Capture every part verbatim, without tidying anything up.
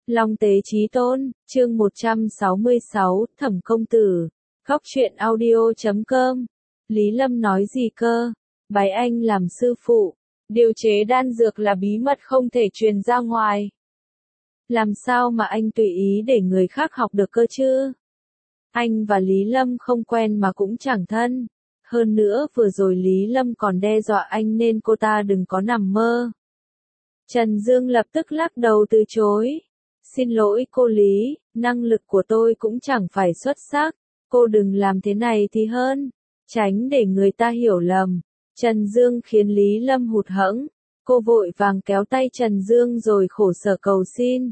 Long Tế Chí Tôn, chương một trăm sáu mươi sáu, Thẩm Công Tử, Góc truyện audio chấm com. Lý Lâm nói gì cơ? Bái anh làm sư phụ. Điều chế đan dược là bí mật không thể truyền ra ngoài. Làm sao mà anh tùy ý để người khác học được cơ chứ? Anh và Lý Lâm không quen mà cũng chẳng thân. Hơn nữa vừa rồi Lý Lâm còn đe dọa anh nên cô ta đừng có nằm mơ. Trần Dương lập tức lắc đầu từ chối. Xin lỗi cô Lý, năng lực của tôi cũng chẳng phải xuất sắc. Cô đừng làm thế này thì hơn. Tránh để người ta hiểu lầm. Trần Dương khiến Lý Lâm hụt hẫng. Cô vội vàng kéo tay Trần Dương rồi khổ sở cầu xin.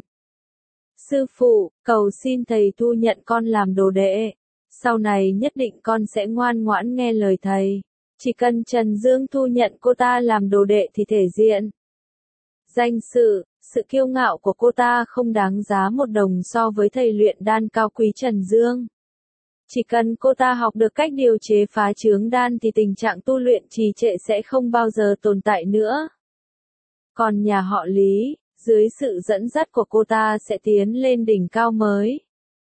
Sư phụ, cầu xin thầy thu nhận con làm đồ đệ. Sau này nhất định con sẽ ngoan ngoãn nghe lời thầy. Chỉ cần Trần Dương thu nhận cô ta làm đồ đệ thì thể diện. Danh sự, sự kiêu ngạo của cô ta không đáng giá một đồng so với thầy luyện đan cao quý Trần Dương. Chỉ cần cô ta học được cách điều chế phá chướng đan thì tình trạng tu luyện trì trệ sẽ không bao giờ tồn tại nữa. Còn nhà họ Lý, dưới sự dẫn dắt của cô ta sẽ tiến lên đỉnh cao mới.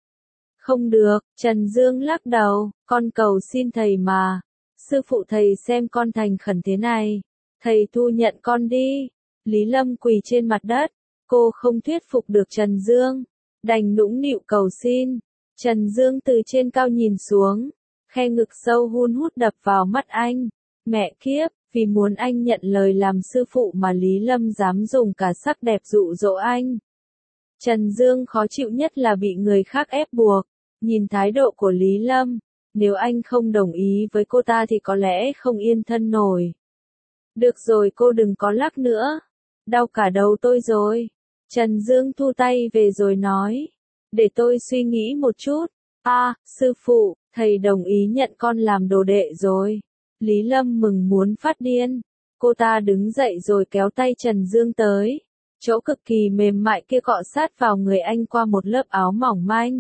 Không được, Trần Dương lắc đầu, con cầu xin thầy mà. Sư phụ thầy xem con thành khẩn thế này. Thầy thu nhận con đi. Lý Lâm quỳ trên mặt đất. Cô không thuyết phục được Trần Dương. Đành nũng nịu cầu xin. Trần Dương từ trên cao nhìn xuống. Khe ngực sâu hun hút đập vào mắt anh. Mẹ kiếp, vì muốn anh nhận lời làm sư phụ mà Lý Lâm dám dùng cả sắc đẹp dụ dỗ anh. Trần Dương khó chịu nhất là bị người khác ép buộc. Nhìn thái độ của Lý Lâm, nếu anh không đồng ý với cô ta thì có lẽ không yên thân nổi. Được rồi, cô đừng có lắc nữa. Đau cả đầu tôi rồi. Trần Dương thu tay về rồi nói. Để tôi suy nghĩ một chút. À, sư phụ, thầy đồng ý nhận con làm đồ đệ rồi. Lý Lâm mừng muốn phát điên. Cô ta đứng dậy rồi kéo tay Trần Dương tới. Chỗ cực kỳ mềm mại kia cọ sát vào người anh qua một lớp áo mỏng manh.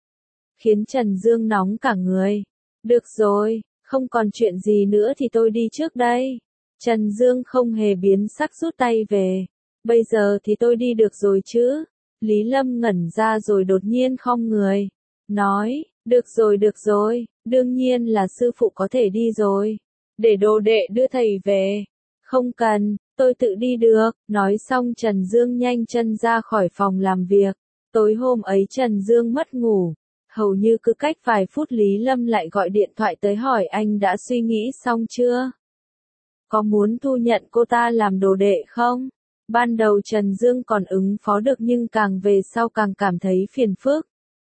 Khiến Trần Dương nóng cả người. Được rồi, không còn chuyện gì nữa thì tôi đi trước đây. Trần Dương không hề biến sắc rút tay về. Bây giờ thì tôi đi được rồi chứ? Lý Lâm ngẩn ra rồi đột nhiên khom người. Nói, được rồi được rồi, đương nhiên là sư phụ có thể đi rồi. Để đồ đệ đưa thầy về. Không cần, tôi tự đi được. Nói xong Trần Dương nhanh chân ra khỏi phòng làm việc. Tối hôm ấy Trần Dương mất ngủ. Hầu như cứ cách vài phút Lý Lâm lại gọi điện thoại tới hỏi anh đã suy nghĩ xong chưa? Có muốn thu nhận cô ta làm đồ đệ không? Ban đầu Trần Dương còn ứng phó được nhưng càng về sau càng cảm thấy phiền phức.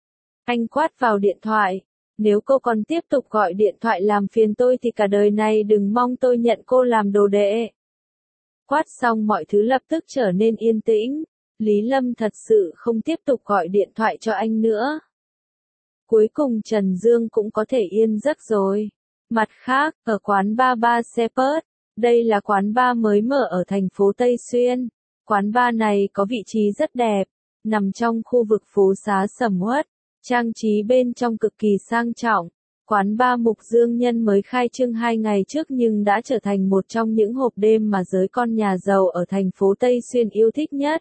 Anh quát vào điện thoại. Nếu cô còn tiếp tục gọi điện thoại làm phiền tôi thì cả đời này đừng mong tôi nhận cô làm đồ đệ. Quát xong mọi thứ lập tức trở nên yên tĩnh. Lý Lâm thật sự không tiếp tục gọi điện thoại cho anh nữa. Cuối cùng Trần Dương cũng có thể yên giấc rồi. Mặt khác, ở quán bar Ba Shepherd, đây là quán bar mới mở ở thành phố Tây Xuyên. Quán bar này có vị trí rất đẹp, nằm trong khu vực phố xá sầm uất, trang trí bên trong cực kỳ sang trọng. Quán bar Mục Dương Nhân mới khai trương hai ngày trước nhưng đã trở thành một trong những hộp đêm mà giới con nhà giàu ở thành phố Tây Xuyên yêu thích nhất.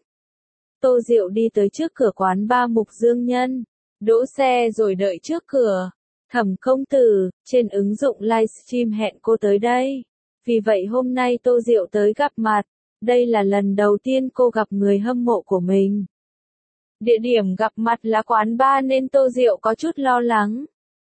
Tô Diệu đi tới trước cửa quán bar Mục Dương Nhân. Đỗ xe rồi đợi trước cửa. Thẩm công tử, trên ứng dụng livestream hẹn cô tới đây. Vì vậy hôm nay Tô Diệu tới gặp mặt. Đây là lần đầu tiên cô gặp người hâm mộ của mình. Địa điểm gặp mặt là quán bar nên Tô Diệu có chút lo lắng.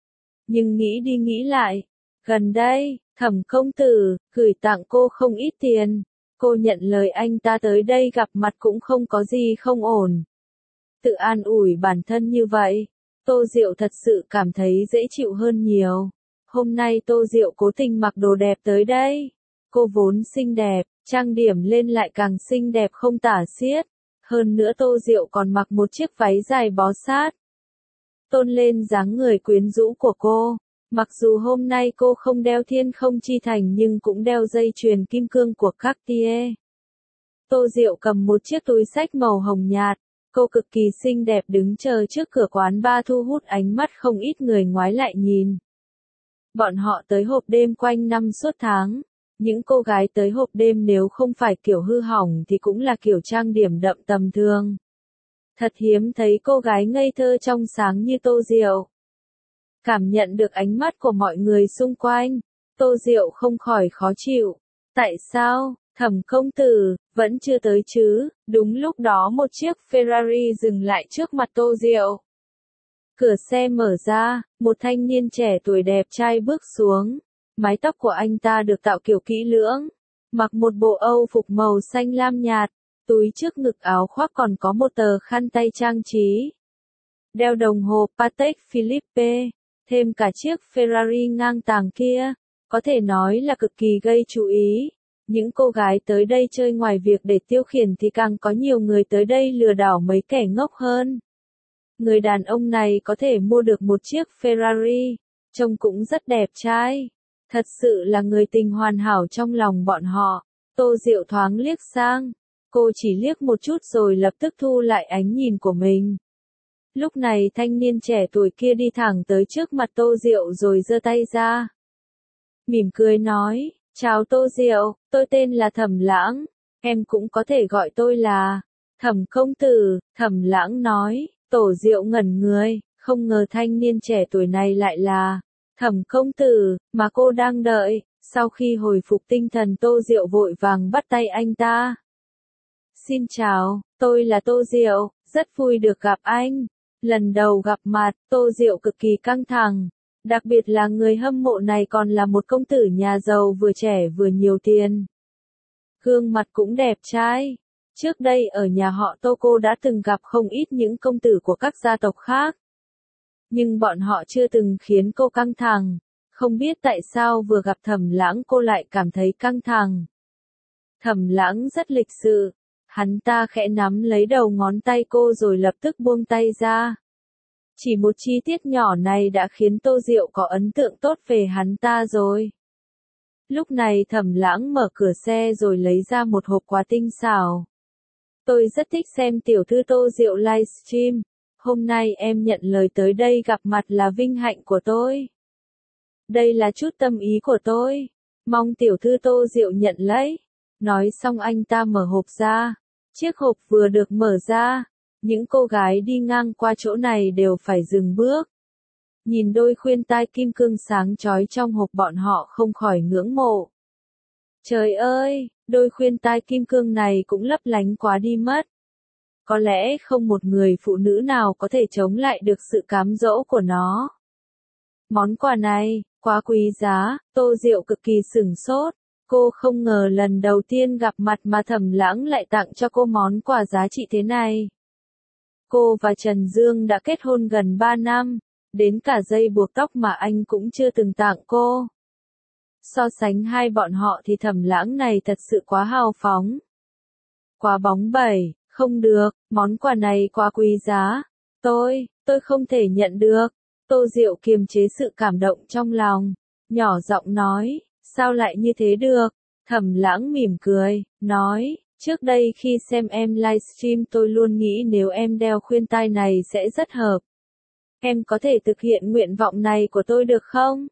Nhưng nghĩ đi nghĩ lại. Gần đây, Thẩm công tử, gửi tặng cô không ít tiền. Cô nhận lời anh ta tới đây gặp mặt cũng không có gì không ổn. Tự an ủi bản thân như vậy, Tô Diệu thật sự cảm thấy dễ chịu hơn nhiều. Hôm nay Tô Diệu cố tình mặc đồ đẹp tới đây. Cô vốn xinh đẹp, trang điểm lên lại càng xinh đẹp không tả xiết. Hơn nữa Tô Diệu còn mặc một chiếc váy dài bó sát. Tôn lên dáng người quyến rũ của cô. Mặc dù hôm nay cô không đeo thiên không chi thành nhưng cũng đeo dây chuyền kim cương của Cartier. Tô Diệu cầm một chiếc túi xách màu hồng nhạt. Cô cực kỳ xinh đẹp đứng chờ trước cửa quán bar thu hút ánh mắt không ít người ngoái lại nhìn. Bọn họ tới hộp đêm quanh năm suốt tháng. Những cô gái tới hộp đêm nếu không phải kiểu hư hỏng thì cũng là kiểu trang điểm đậm tầm thường. Thật hiếm thấy cô gái ngây thơ trong sáng như Tô Diệu. Cảm nhận được ánh mắt của mọi người xung quanh, Tô Diệu không khỏi khó chịu. Tại sao, Thẩm công tử, vẫn chưa tới chứ? Đúng lúc đó một chiếc Ferrari dừng lại trước mặt Tô Diệu. Cửa xe mở ra, một thanh niên trẻ tuổi đẹp trai bước xuống. Mái tóc của anh ta được tạo kiểu kỹ lưỡng, mặc một bộ âu phục màu xanh lam nhạt, túi trước ngực áo khoác còn có một tờ khăn tay trang trí. Đeo đồng hồ Patek Philippe, thêm cả chiếc Ferrari ngang tàng kia, có thể nói là cực kỳ gây chú ý. Những cô gái tới đây chơi ngoài việc để tiêu khiển thì càng có nhiều người tới đây lừa đảo mấy kẻ ngốc hơn. Người đàn ông này có thể mua được một chiếc Ferrari, trông cũng rất đẹp trai. Thật sự là người tình hoàn hảo trong lòng bọn họ. Tô Diệu thoáng liếc sang. Cô chỉ liếc một chút rồi lập tức thu lại ánh nhìn của mình. Lúc này thanh niên trẻ tuổi kia đi thẳng tới trước mặt Tô Diệu rồi giơ tay ra. Mỉm cười nói, chào Tô Diệu, tôi tên là Thẩm Lãng, em cũng có thể gọi tôi là Thẩm công tử. Thẩm Lãng nói. Tô Diệu ngẩn người, không ngờ thanh niên trẻ tuổi này lại là Thẩm công tử mà cô đang đợi. Sau khi hồi phục tinh thần, Tô Diệu vội vàng bắt tay anh ta. Xin chào, tôi là Tô Diệu, rất vui được gặp anh. Lần đầu gặp mặt, Tô Diệu cực kỳ căng thẳng. Đặc biệt là người hâm mộ này còn là một công tử nhà giàu vừa trẻ vừa nhiều tiền. Gương mặt cũng đẹp trai. Trước đây ở nhà họ Tô cô đã từng gặp không ít những công tử của các gia tộc khác. Nhưng bọn họ chưa từng khiến cô căng thẳng. Không biết tại sao vừa gặp Thẩm Lãng cô lại cảm thấy căng thẳng. Thẩm Lãng rất lịch sự. Hắn ta khẽ nắm lấy đầu ngón tay cô rồi lập tức buông tay ra. Chỉ một chi tiết nhỏ này đã khiến Tô Diệu có ấn tượng tốt về hắn ta rồi. Lúc này Thẩm Lãng mở cửa xe rồi lấy ra một hộp quà tinh xảo. Tôi rất thích xem tiểu thư Tô Diệu livestream. Hôm nay em nhận lời tới đây gặp mặt là vinh hạnh của tôi. Đây là chút tâm ý của tôi. Mong tiểu thư Tô Diệu nhận lấy. Nói xong anh ta mở hộp ra. Chiếc hộp vừa được mở ra, những cô gái đi ngang qua chỗ này đều phải dừng bước. Nhìn đôi khuyên tai kim cương sáng chói trong hộp bọn họ không khỏi ngưỡng mộ. Trời ơi, đôi khuyên tai kim cương này cũng lấp lánh quá đi mất. Có lẽ không một người phụ nữ nào có thể chống lại được sự cám dỗ của nó. Món quà này, quá quý giá, Tô Diệu cực kỳ sửng sốt. Cô không ngờ lần đầu tiên gặp mặt mà Thẩm Lãng lại tặng cho cô món quà giá trị thế này. Cô và Trần Dương đã kết hôn gần ba năm, đến cả dây buộc tóc mà anh cũng chưa từng tặng cô. So sánh hai bọn họ thì Thẩm Lãng này thật sự quá hào phóng. Quá bóng bẩy, không được, món quà này quá quý giá. Tôi, tôi không thể nhận được. Tô Diệu kiềm chế sự cảm động trong lòng, nhỏ giọng nói. Sao lại như thế được? Thẩm Lãng mỉm cười, nói, trước đây khi xem em livestream tôi luôn nghĩ nếu em đeo khuyên tai này sẽ rất hợp. Em có thể thực hiện nguyện vọng này của tôi được không?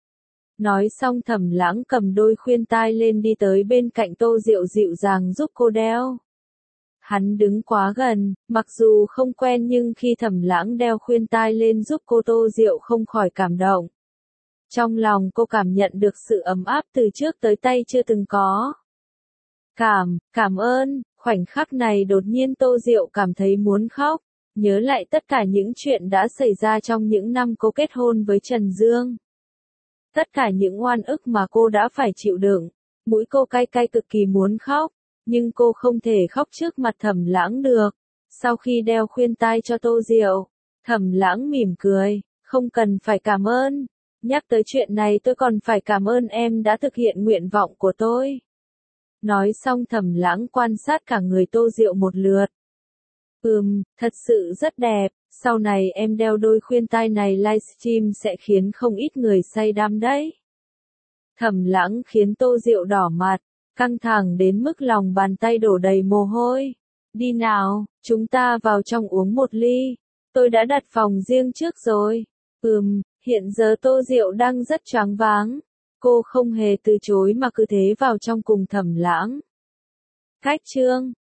Nói xong Thẩm Lãng cầm đôi khuyên tai lên đi tới bên cạnh Tô Diệu dịu dàng giúp cô đeo. Hắn đứng quá gần, mặc dù không quen nhưng khi Thẩm Lãng đeo khuyên tai lên giúp cô Tô Diệu không khỏi cảm động. Trong lòng cô cảm nhận được sự ấm áp từ trước tới tay chưa từng có. Cảm, cảm ơn, khoảnh khắc này đột nhiên Tô Diệu cảm thấy muốn khóc, nhớ lại tất cả những chuyện đã xảy ra trong những năm cô kết hôn với Trần Dương. Tất cả những oan ức mà cô đã phải chịu đựng, mũi cô cay cay cực kỳ muốn khóc, nhưng cô không thể khóc trước mặt Thẩm Lãng được. Sau khi đeo khuyên tai cho Tô Diệu, Thẩm Lãng mỉm cười, không cần phải cảm ơn. Nhắc tới chuyện này tôi còn phải cảm ơn em đã thực hiện nguyện vọng của tôi. Nói xong Thẩm Lãng quan sát cả người Tô Diệu một lượt. Ừm, thật sự rất đẹp, sau này em đeo đôi khuyên tai này livestream sẽ khiến không ít người say đắm đấy. Thẩm Lãng khiến Tô Diệu đỏ mặt, căng thẳng đến mức lòng bàn tay đổ đầy mồ hôi. Đi nào, chúng ta vào trong uống một ly. Tôi đã đặt phòng riêng trước rồi. Ừm. Hiện giờ Tô Diệu đang rất choáng váng. Cô không hề từ chối mà cứ thế vào trong cùng Thẩm Lãng. Cách chương